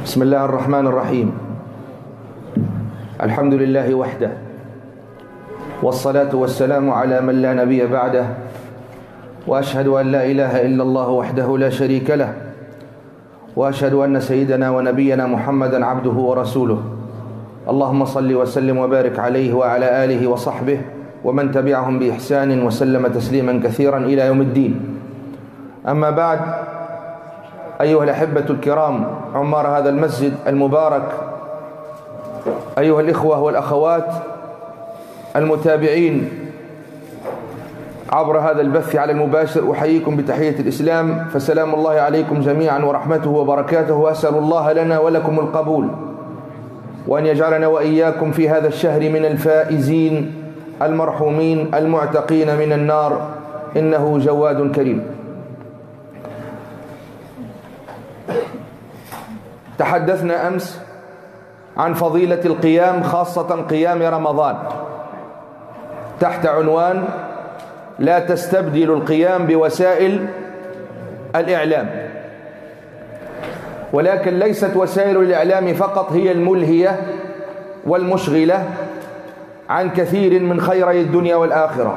بسم الله الرحمن الرحيم. الحمد لله وحده، والصلاة والسلام على من لا نبي بعده، وأشهد أن لا إله إلا الله وحده لا شريك له، وأشهد أن سيدنا ونبينا محمدا عبده ورسوله. اللهم صل وسلم وبارك عليه وعلى آله وصحبه ومن تبعهم بإحسان وسلم تسليما كثيرا إلى يوم الدين. أما بعد، أيها الأحبة الكرام عمار هذا المسجد المبارك، أيها الإخوة والأخوات المتابعين عبر هذا البث على المباشر، أحييكم بتحية الإسلام، فسلام الله عليكم جميعا ورحمته وبركاته، وأسأل الله لنا ولكم القبول، وأن يجعلنا وإياكم في هذا الشهر من الفائزين المرحومين المعتقين من النار، إنه جواد كريم. تحدثنا أمس عن فضيلة القيام، خاصة قيام رمضان، تحت عنوان لا تستبدل القيام بوسائل الإعلام. ولكن ليست وسائل الإعلام فقط هي الملهية والمشغلة عن كثير من خيري الدنيا والآخرة.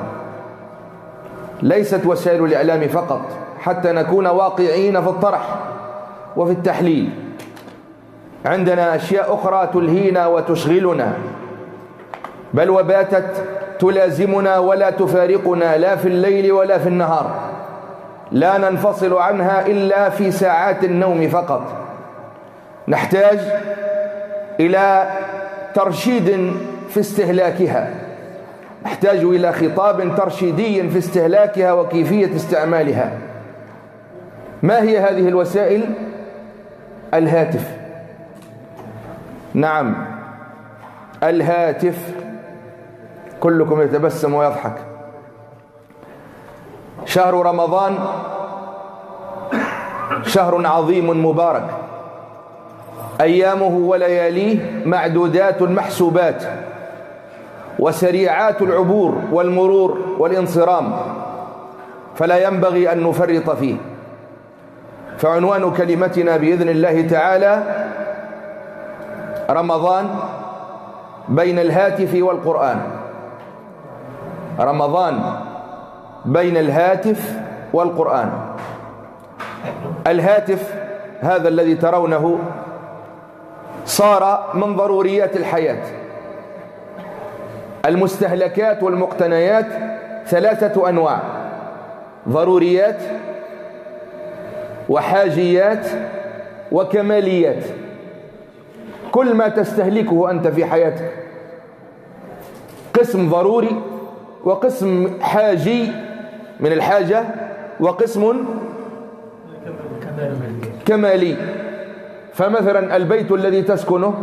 ليست وسائل الإعلام فقط، حتى نكون واقعين في الطرح وفي التحليل. عندنا أشياء أخرى تلهينا وتشغلنا، بل وباتت تلازمنا ولا تفارقنا لا في الليل ولا في النهار، لا ننفصل عنها إلا في ساعات النوم فقط. نحتاج إلى ترشيد في استهلاكها، نحتاج إلى خطاب ترشيدي في استهلاكها وكيفية استعمالها. ما هي هذه الوسائل؟ الهاتف. نعم، الهاتف. كلكم يتبسم ويضحك. شهر رمضان شهر عظيم مبارك، أيامه ولياليه معدودات محسوبات، وسريعات العبور والمرور والانصرام، فلا ينبغي أن نفرط فيه. فعنوان كلمتنا بإذن الله تعالى رمضان بين الهاتف والقرآن. رمضان بين الهاتف والقرآن. الهاتف هذا الذي ترونه صار من ضروريات الحياة. المستهلكات والمقتنيات ثلاثة أنواع: ضروريات وحاجيات وكماليات. كل ما تستهلكه أنت في حياتك قسم ضروري، وقسم حاجي من الحاجة، وقسم كمالي. فمثلا البيت الذي تسكنه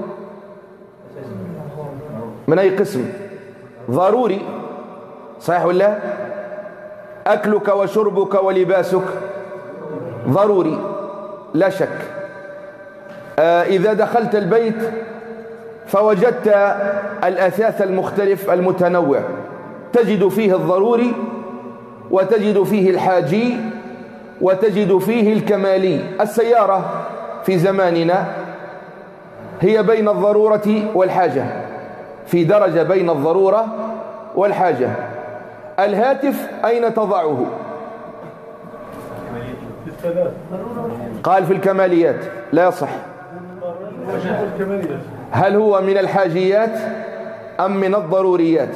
من أي قسم؟ ضروري، صحيح ولا؟ أكلك وشربك ولباسك ضروري لا شك. إذا دخلت البيت فوجدت الأثاث المختلف المتنوع، تجد فيه الضروري، وتجد فيه الحاجي، وتجد فيه الكمالي. السيارة في زماننا هي بين الضرورة والحاجة، في درجة بين الضرورة والحاجة. الهاتف أين تضعه؟ قال في الكماليات، لا يصح. هل هو من الحاجيات أم من الضروريات؟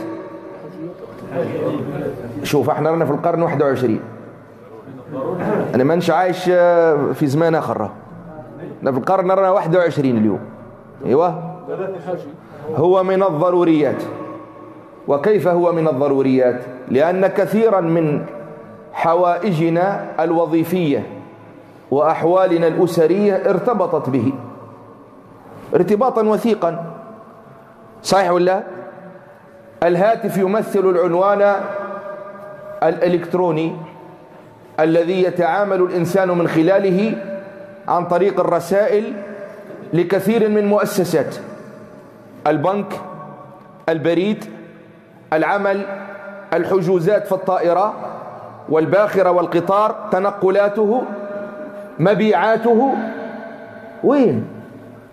شوف، احنا رانا في القرن 21، أنا ما نش عايش في زمان آخر، أنا في القرن رانا 21 اليوم. أيوة، هو من الضروريات. وكيف هو من الضروريات؟ لأن كثيرا من حوائجنا الوظيفية وأحوالنا الأسرية ارتبطت به ارتباطا وثيقا، صحيح ولا؟ الهاتف يمثل العنوان الإلكتروني الذي يتعامل الإنسان من خلاله عن طريق الرسائل لكثير من مؤسسات: البنك، البريد، العمل، الحجوزات في الطائرة والباخرة والقطار، تنقلاته، مبيعاته. وين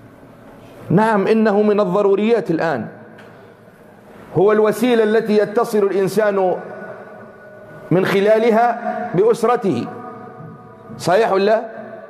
نعم، إنه من الضروريات الآن، هو الوسيلة التي يتصل الإنسان من خلالها بأسرته، صحيح ولا؟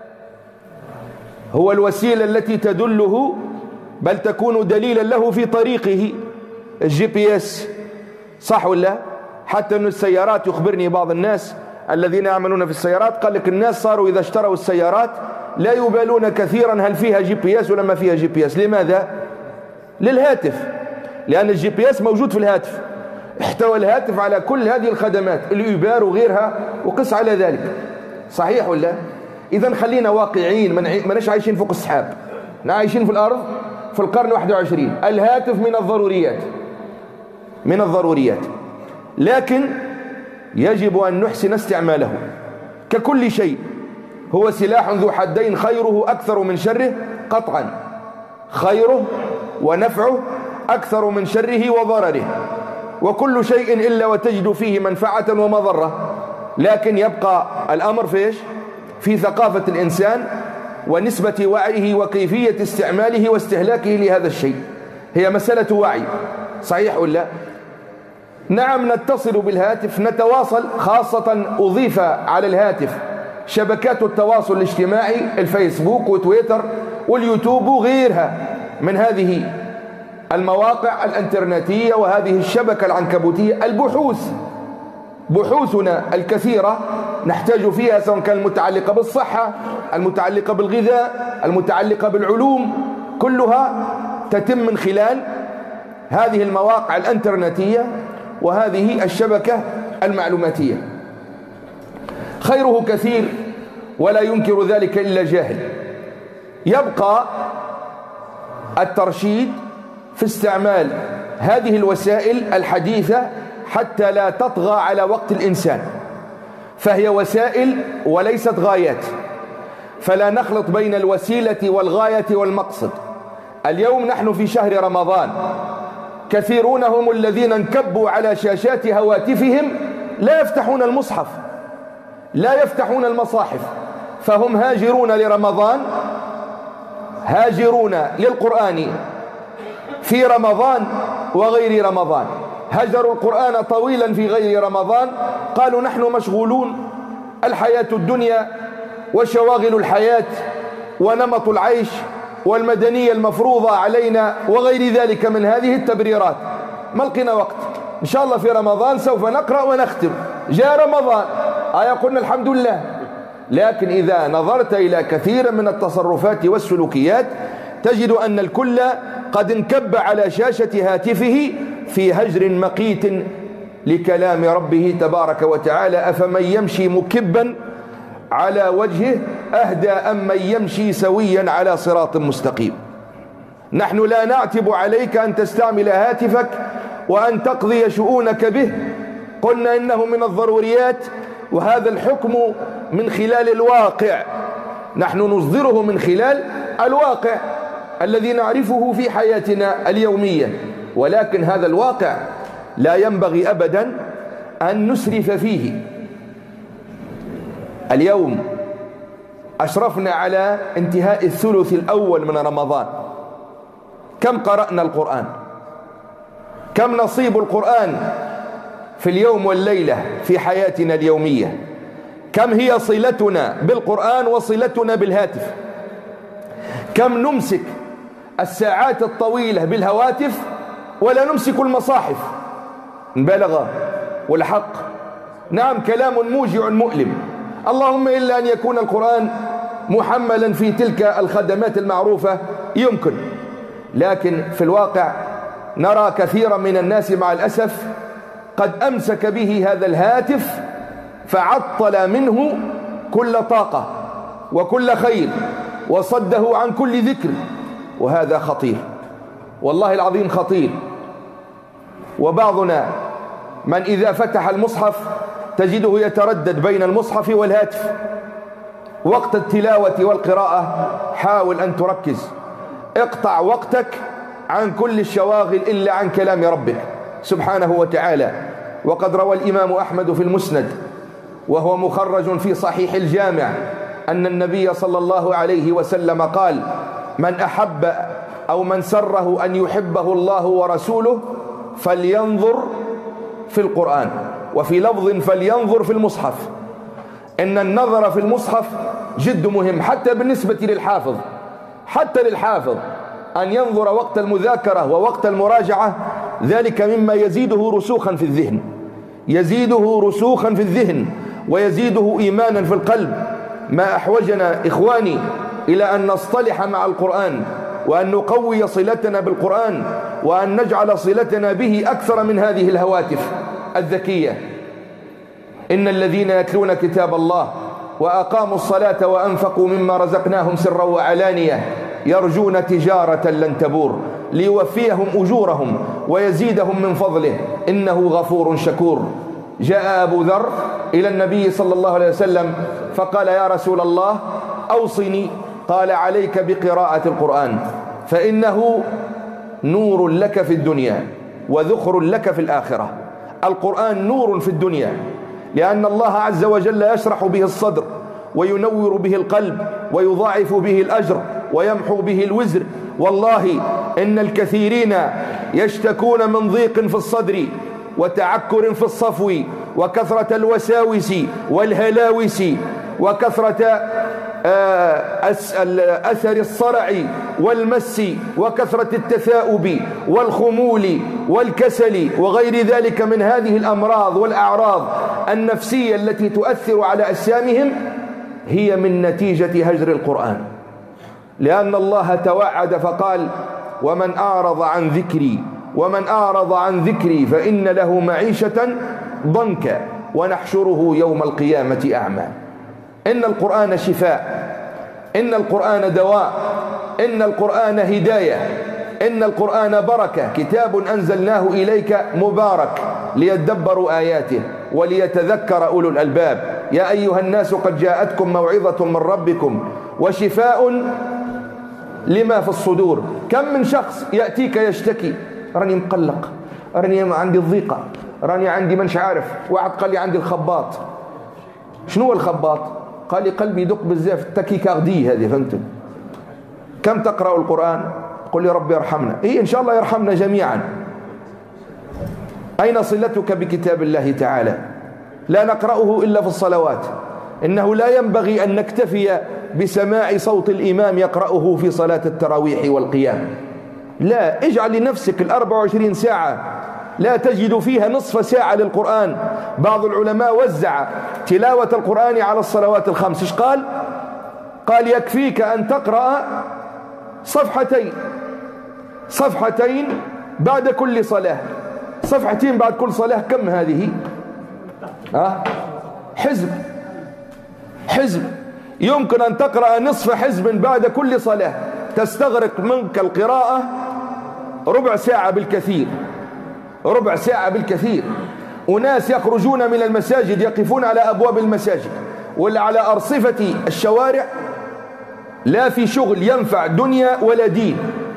هو الوسيلة التي تدله بل تكون دليلا له في طريقه، الجي بي اس، صح ولا؟ حتى أن السيارات، يخبرني بعض الناس الذين يعملون في السيارات، قال لك الناس صاروا إذا اشتروا السيارات لا يبالون كثيرا هل فيها جي بي اس ولا ما فيها جي بي اس. لماذا؟ للهاتف، لأن الجي بي اس موجود في الهاتف، احتوى الهاتف على كل هذه الخدمات، الإوبر وغيرها وقس على ذلك، صحيح ولا؟ إذن خلينا واقعيين، ما نش عايشين فوق السحاب، عايشين في الأرض في القرن 21. الهاتف من الضروريات، من الضروريات، لكن يجب أن نحسن استعماله ككل شيء. هو سلاح ذو حدين، خيره أكثر من شره قطعا، خيره ونفعه أكثر من شره وضرره، وكل شيء إلا وتجد فيه منفعة ومضرة، لكن يبقى الأمر فيش؟ في ثقافة الإنسان ونسبة وعيه وكيفية استعماله واستهلاكه لهذا الشيء. هي مسألة وعي، صحيح ولا؟ نعم، نتصل بالهاتف، نتواصل، خاصة أضيف على الهاتف شبكات التواصل الاجتماعي، الفيسبوك وتويتر واليوتيوب وغيرها من هذه المواقع الانترنتية وهذه الشبكة العنكبوتية. البحوث، بحوثنا الكثيرة نحتاج فيها، سواء كان المتعلقة بالصحة، المتعلقة بالغذاء، المتعلقة بالعلوم، كلها تتم من خلال هذه المواقع الانترنتية وهذه الشبكة المعلوماتية. خيره كثير ولا ينكر ذلك إلا جاهل. يبقى الترشيد في استعمال هذه الوسائل الحديثة حتى لا تطغى على وقت الإنسان، فهي وسائل وليست غايات، فلا نخلط بين الوسيلة والغاية والمقصد. اليوم نحن في شهر رمضان، كثيرون هم الذين انكبوا على شاشات هواتفهم، لا يفتحون المصحف، لا يفتحون المصاحف، فهم هاجرون لرمضان، هاجرون للقرآن في رمضان وغير رمضان. هجروا القرآن طويلا في غير رمضان، قالوا نحن مشغولون، الحياة الدنيا وشواغل الحياة ونمط العيش والمدنية المفروضة علينا وغير ذلك من هذه التبريرات، ما لقينا وقت، إن شاء الله في رمضان سوف نقرأ ونختم، جاء رمضان قلنا الحمد لله. لكن إذا نظرت إلى كثير من التصرفات والسلوكيات تجد أن الكل قد انكب على شاشة هاتفه في هجر مقيت لكلام ربه تبارك وتعالى. أفمن يمشي مكبا على وجهه أهدى أم من يمشي سويا على صراط مستقيم. نحن لا نعتب عليك أن تستعمل هاتفك وأن تقضي شؤونك به، قلنا إنه من الضروريات، وهذا الحكم من خلال الواقع، نحن نصدره من خلال الواقع الذي نعرفه في حياتنا اليومية، ولكن هذا الواقع لا ينبغي أبدا أن نسرف فيه. اليوم أشرفنا على انتهاء الثلث الأول من رمضان، كم قرأنا القرآن؟ كم نصيب القرآن في اليوم والليلة في حياتنا اليومية؟ كم هي صلتنا بالقرآن وصلتنا بالهاتف؟ كم نمسك الساعات الطويلة بالهواتف ولا نمسك المصاحف؟ مبالغة والحق، نعم كلام موجع مؤلم، اللهم إلا أن يكون القرآن محملا في تلك الخدمات المعروفة يمكن، لكن في الواقع نرى كثيرا من الناس مع الأسف قد أمسك به هذا الهاتف فعطل منه كل طاقة وكل خير وصده عن كل ذكر، وهذا خطير والله العظيم خطير. وبعضنا من إذا فتح المصحف تجده يتردد بين المصحف والهاتف. وقت التلاوة والقراءة حاول أن تركز، اقطع وقتك عن كل الشواغل إلا عن كلام ربك سبحانه وتعالى. وقد روى الإمام أحمد في المسند وهو مخرج في صحيح الجامع أن النبي صلى الله عليه وسلم قال: من أحب أو من سره أن يحبه الله ورسوله فلينظر في القرآن، وفي لفظ فلينظر في المصحف. إن النظر في المصحف جد مهم حتى بالنسبة للحافظ، حتى للحافظ أن ينظر وقت المذاكرة ووقت المراجعة، ذلك مما يزيده رسوخا في الذهن، يزيده رسوخا في الذهن ويزيده إيمانا في القلب. ما أحوجنا إخواني إلى أن نصطلح مع القرآن، وأن نقوي صلتنا بالقرآن، وأن نجعل صلتنا به أكثر من هذه الهواتف الذكية. إن الذين يتلون كتاب الله وأقاموا الصلاة وأنفقوا مما رزقناهم سرا وعلانية يرجون تجارة لن تبور ليوفيهم أجورهم ويزيدهم من فضله إنه غفور شكور. جاء أبو ذر إلى النبي صلى الله عليه وسلم فقال: يا رسول الله أوصني. قال: عليك بقراءة القرآن، فإنه نور لك في الدنيا وذخر لك في الآخرة. القرآن نور في الدنيا، لأن الله عز وجل يشرح به الصدر وينور به القلب ويضاعف به الأجر ويمحو به الوزر. والله إن الكثيرين يشتكون من ضيق في الصدر وتعكر في الصفو وكثرة الوساوس والهلاوس وكثرة أثر الصرع والمس وكثرة التثاؤب والخمول والكسل وغير ذلك من هذه الأمراض والأعراض النفسية التي تؤثر على أجسامهم، هي من نتيجة هجر القرآن. لأن الله توعد فقال: ومن أعرض عن ذكري فإن له معيشة ضنكا ونحشره يوم القيامة أعمى. إن القرآن شفاء، إن القرآن دواء، إن القرآن هداية، إن القرآن بركة. كتاب أنزلناه إليك مبارك ليدبروا آياته وليتذكر أولو الألباب. يا أيها الناس قد جاءتكم موعظة من ربكم وشفاء لما في الصدور. كم من شخص يأتيك يشتكي: راني مقلق، راني عندي الضيقة، راني عندي منش عارف. واحد قال لي عندي الخباط. شنو هو الخباط؟ قال لي قلبي يدق بزاف، التاكيكاردي هذه، فهمتم؟ كم تقرأ القرآن؟ قل لي ربي يرحمنا. إن شاء الله يرحمنا جميعا. أين صلتك بكتاب الله تعالى؟ لا نقرأه إلا في الصلوات. إنه لا ينبغي أن نكتفي بسماع صوت الإمام يقرأه في صلاة التراويح والقيام. لا، اجعل لنفسك 24 ساعة لا تجد فيها نصف ساعة للقرآن. بعض العلماء وزع تلاوة القرآن على الصلوات الخمس. إيش قال؟ قال: يكفيك أن تقرأ صفحتين بعد كل صلاة. صفحتين بعد كل صلاة كم هذه؟ حزب. يمكن أن تقرأ نصف حزب بعد كل صلاة، تستغرق منك القراءة ربع ساعة بالكثير. أناس يخرجون من المساجد يقفون على أبواب المساجد ولا على أرصفة الشوارع، لا في شغل ينفع دنيا ولا دين،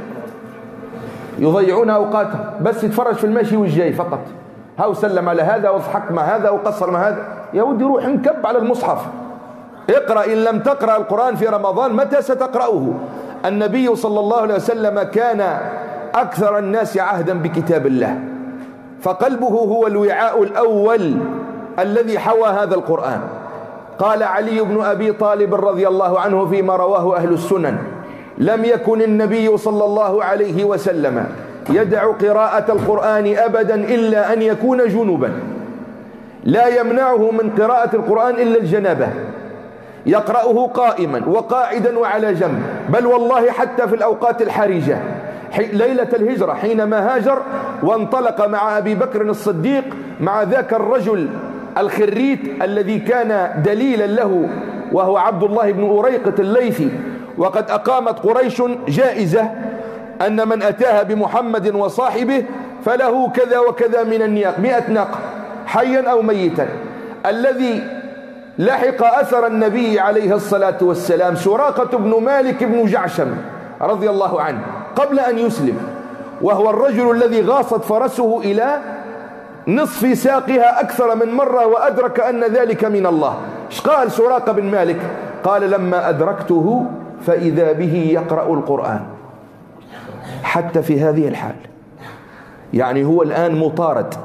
يضيعون أوقاتهم بس يتفرج في المشي والجاي فقط. هاو سلم على هذا واضحك مع هذا وقصر مع هذا. يا ودي روح انكب على المصحف، اقرأ. إن لم تقرأ القرآن في رمضان متى ستقرأه؟ النبي صلى الله عليه وسلم كان أكثر الناس عهدا بكتاب الله، فقلبه هو الوعاء الأول الذي حوى هذا القرآن. قال علي بن أبي طالب رضي الله عنه فيما رواه أهل السنن: لم يكن النبي صلى الله عليه وسلم يدع قراءة القرآن أبدا إلا أن يكون جنبا، لا يمنعه من قراءة القرآن إلا الجنابة، يقرأه قائما وقاعدا وعلى جنب. بل والله حتى في الأوقات الحرجة، ليلة الهجرة حينما هاجر وانطلق مع أبي بكر الصديق مع ذاك الرجل الخريت الذي كان دليلا له، وهو عبد الله بن أريقط الليثي. وقد أقامت قريش جائزة أن من أتاها بمحمد وصاحبه فله كذا وكذا من النياق، 100 ناقة حيا أو ميتا. الذي لحق أثر النبي عليه الصلاة والسلام سراقة بن مالك بن جعشم رضي الله عنه قبل أن يسلم، وهو الرجل الذي غاصت فرسه إلى نصف ساقها أكثر من مرة وأدرك أن ذلك من الله. ايش قال سراقة بن مالك؟ قال: لما أدركته فإذا به يقرأ القرآن. حتى في هذه الحال. يعني هو الآن مطارد.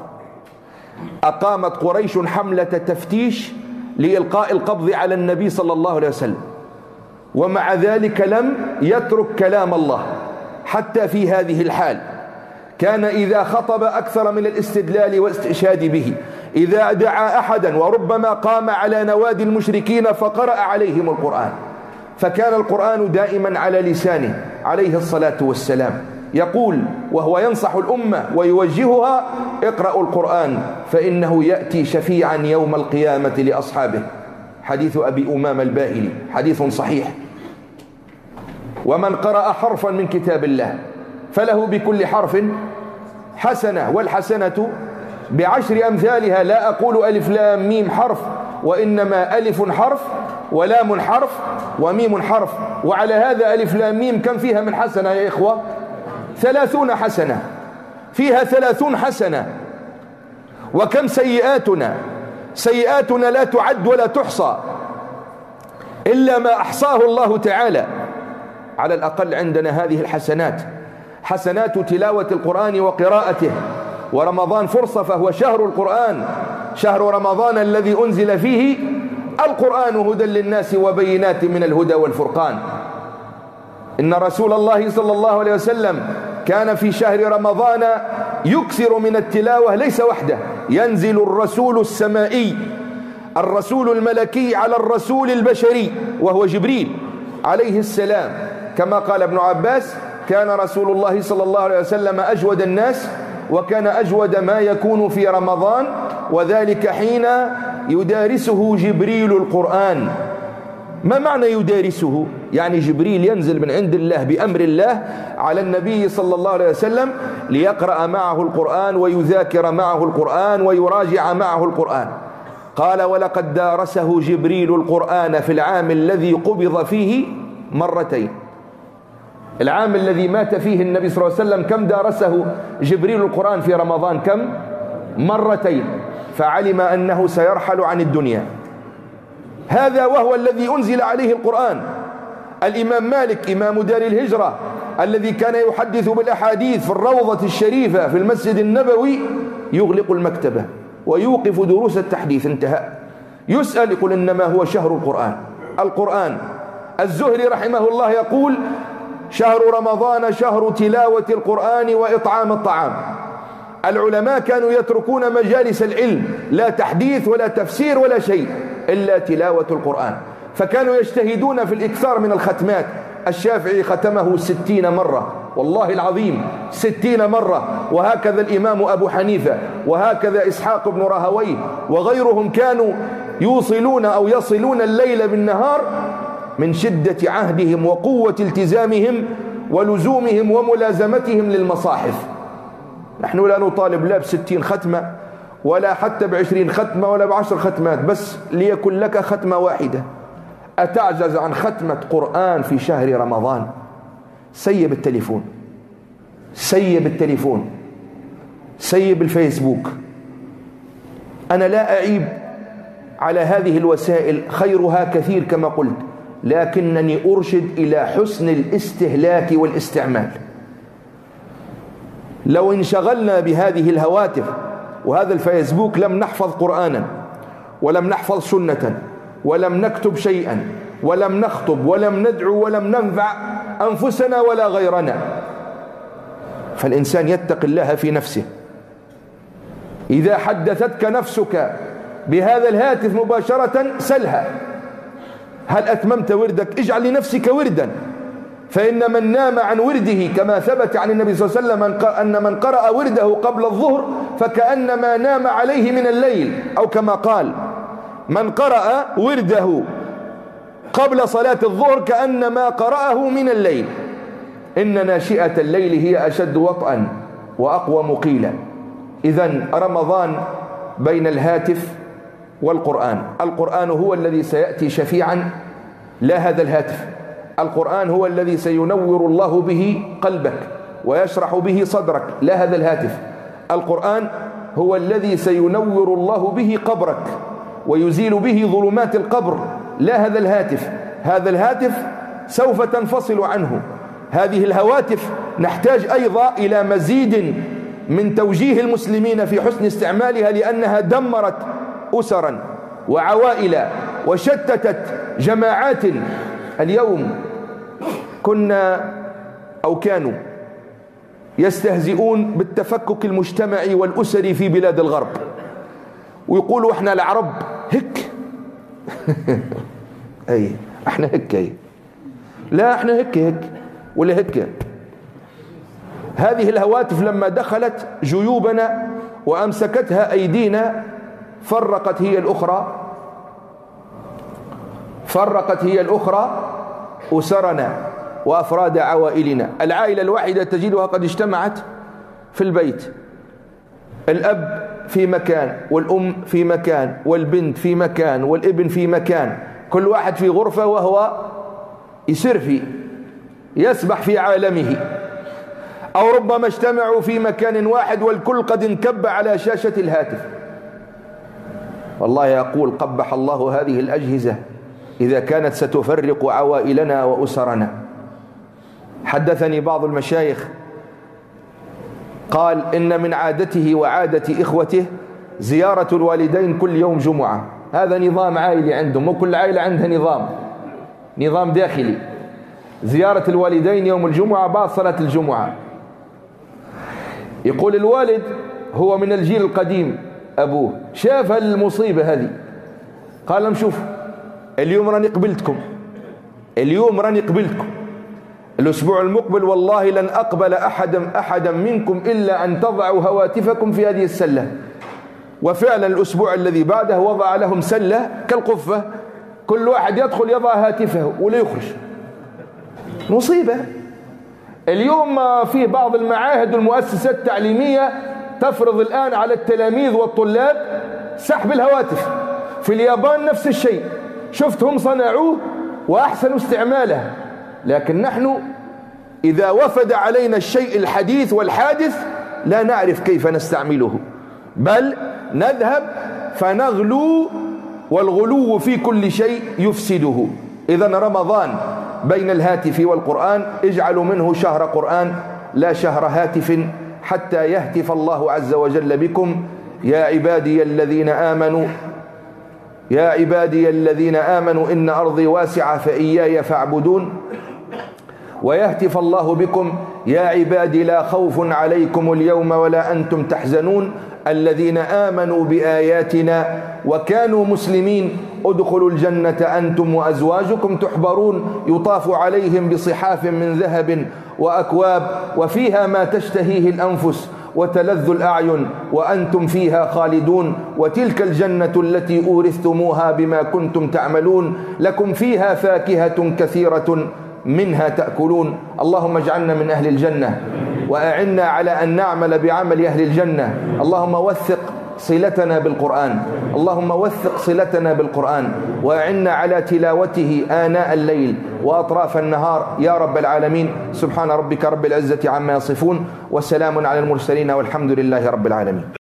أقامت قريش حملة تفتيش لإلقاء القبض على النبي صلى الله عليه وسلم، ومع ذلك لم يترك كلام الله حتى في هذه الحال. كان إذا خطب أكثر من الاستدلال والاستشهاد به. إذا دعا أحدا وربما قام على نوادي المشركين فقرأ عليهم القرآن، فكان القرآن دائما على لسانه عليه الصلاة والسلام، يقول وهو ينصح الأمة ويوجهها: اقرأوا القرآن فإنه يأتي شفيعا يوم القيامة لأصحابه. حديث أبي أمامة الباهلي، حديث صحيح. ومن قرأ حرفا من كتاب الله فله بكل حرف حسنة، والحسنة بعشر أمثالها. لا أقول ألف لام ميم حرف، وإنما ألف حرف ولام حرف وميم حرف. وعلى هذا ألف لام ميم كم فيها من حسنة يا إخوة؟ 30 حسنة، فيها 30 حسنة. وكم سيئاتنا؟ سيئاتنا لا تعد ولا تحصى إلا ما أحصاه الله تعالى. على الأقل عندنا هذه الحسنات، حسنات تلاوة القرآن وقراءته. ورمضان فرصة، فهو شهر القرآن، شهر رمضان الذي أنزل فيه القرآن هدى للناس وبينات من الهدى والفرقان. إن رسول الله صلى الله عليه وسلم كان في شهر رمضان يكثر من التلاوة، ليس وحده، ينزل الرسول السمائي، الرسول الملكي على الرسول البشري وهو جبريل عليه السلام. كما قال ابن عباس: كان رسول الله صلى الله عليه وسلم أجود الناس، وكان أجود ما يكون في رمضان، وذلك حين يدارسه جبريل القرآن. ما معنى يدارسه؟ يعني جبريل ينزل من عند الله بأمر الله على النبي صلى الله عليه وسلم ليقرأ معه القرآن ويذاكر معه القرآن ويراجع معه القرآن. قال: ولقد دارسه جبريل القرآن في العام الذي قبض فيه مرتين. العام الذي مات فيه النبي صلى الله عليه وسلم كم دارسه جبريل القرآن في رمضان؟ كم؟ مرتين. فعلم أنه سيرحل عن الدنيا. هذا وهو الذي أنزل عليه القرآن. الإمام مالك إمام دار الهجرة الذي كان يحدث بالأحاديث في الروضة الشريفة في المسجد النبوي يغلق المكتبة ويوقف دروس التحديث، انتهى. يسأل يقول: إنما هو شهر القرآن. القرآن. الزهري رحمه الله يقول: شهر رمضان شهر تلاوة القرآن وإطعام الطعام. العلماء كانوا يتركون مجالس العلم، لا تحديث ولا تفسير ولا شيء إلا تلاوة القرآن، فكانوا يجتهدون في الإكثار من الختمات. الشافعي ختمه 60 مرة، والله العظيم 60 مرة. وهكذا الإمام أبو حنيفة، وهكذا إسحاق بن راهويه وغيرهم كانوا يوصلون أو يصلون الليل بالنهار من شدة عهدهم وقوة التزامهم ولزومهم وملازمتهم للمصاحف. نحن لا نطالب لا ب60 ختمة ولا حتى ب20 ختمة ولا ب10 ختمات، بس ليكن لك ختمة واحدة. أتعجز عن ختمة قرآن في شهر رمضان؟ سيب التليفون، سيب التليفون، سيب الفيسبوك. أنا لا أعيب على هذه الوسائل، خيرها كثير كما قلت، لكنني أرشد إلى حسن الاستهلاك والاستعمال. لو انشغلنا بهذه الهواتف وهذا الفيسبوك لم نحفظ قرآنا ولم نحفظ سنة ولم نكتب شيئا ولم نخطب ولم ندعو ولم ننفع أنفسنا ولا غيرنا. فالإنسان يتق الله في نفسه. إذا حدثتك نفسك بهذا الهاتف مباشرة سلها: هل أتممت وردك؟ اجعل لنفسك وردا، فإن من نام عن ورده كما ثبت عن النبي صلى الله عليه وسلم أن من قرأ ورده قبل الظهر فكأنما نام عليه من الليل، أو كما قال: من قرأ ورده قبل صلاة الظهر كأنما قرأه من الليل. إن ناشئة الليل هي أشد وطئا وأقوى مقيلا. إذن رمضان بين الهاتف والقرآن. القرآن هو الذي سيأتي شفيعا، لا هذا الهاتف. القرآن هو الذي سينور الله به قلبك ويشرح به صدرك، لا هذا الهاتف. القرآن هو الذي سينور الله به قبرك ويزيل به ظلمات القبر، لا هذا الهاتف. هذا الهاتف سوف تنفصل عنه. هذه الهواتف نحتاج أيضا إلى مزيد من توجيه المسلمين في حسن استعمالها، لأنها دمرت أسرا وعوائل وشتتت جماعات. اليوم كانوا يستهزئون بالتفكك المجتمعي والأسري في بلاد الغرب، ويقولوا احنا العرب هك اي احنا هك اي لا احنا هك ولا هك. هذه الهواتف لما دخلت جيوبنا وأمسكتها أيدينا فرقت هي الأخرى أسرنا وأفراد عوائلنا. العائلة الواحدة تجدها قد اجتمعت في البيت، الأب في مكان والأم في مكان والبنت في مكان والابن في مكان، كل واحد في غرفة وهو يسبح في عالمه، أو ربما اجتمعوا في مكان واحد والكل قد انكب على شاشة الهاتف. والله يقول قبح الله هذه الأجهزة إذا كانت ستفرق عوائلنا وأسرنا. حدثني بعض المشايخ قال إن من عادته وعادة إخوته زيارة الوالدين كل يوم جمعة. هذا نظام عائلي عندهم، وكل عائلة عندها نظام داخلي، زيارة الوالدين يوم الجمعة بعد صلاة الجمعة. يقول الوالد هو من الجيل القديم، أبوه شاف المصيبة هذه قال لهم شوف اليوم راني قبلتكم، الأسبوع المقبل والله لن أقبل أحدا منكم إلا أن تضعوا هواتفكم في هذه السلة. وفعلا الأسبوع الذي بعده وضع لهم سلة كالقفة، كل واحد يدخل يضع هاتفه ولا يخرج. مصيبة. اليوم في بعض المعاهد والمؤسسات التعليمية تفرض الآن على التلاميذ والطلاب سحب الهواتف. في اليابان نفس الشيء، شفتهم صنعوه وأحسنوا استعماله، لكن نحن إذا وفد علينا الشيء الحديث والحادث لا نعرف كيف نستعمله، بل نذهب فنغلو، والغلو في كل شيء يفسده. إذن رمضان بين الهاتف والقرآن اجعلوا منه شهر قرآن لا شهر هاتف، حتى يهتف الله عز وجل بكم يا عبادي الذين آمنوا إن أرضي واسعة فإياي فاعبدون، ويهتف الله بكم يا عبادي لا خوف عليكم اليوم ولا أنتم تحزنون الذين آمنوا بآياتنا وكانوا مسلمين ادخلوا الجنة أنتم وأزواجكم تحبرون يطاف عليهم بصحاف من ذهب وأكواب وفيها ما تشتهيه الأنفس وتلذ الأعين وأنتم فيها خالدون وتلك الجنة التي أورثتموها بما كنتم تعملون لكم فيها فاكهة كثيرة منها تأكلون. اللهم اجعلنا من أهل الجنة وأعنا على أن نعمل بعمل أهل الجنة. اللهم وثق صلتنا بالقرآن، اللهم وثق صلتنا بالقرآن وأعنا على تلاوته آناء الليل وأطراف النهار يا رب العالمين. سبحان ربك رب العزة عما يصفون وسلام على المرسلين والحمد لله رب العالمين.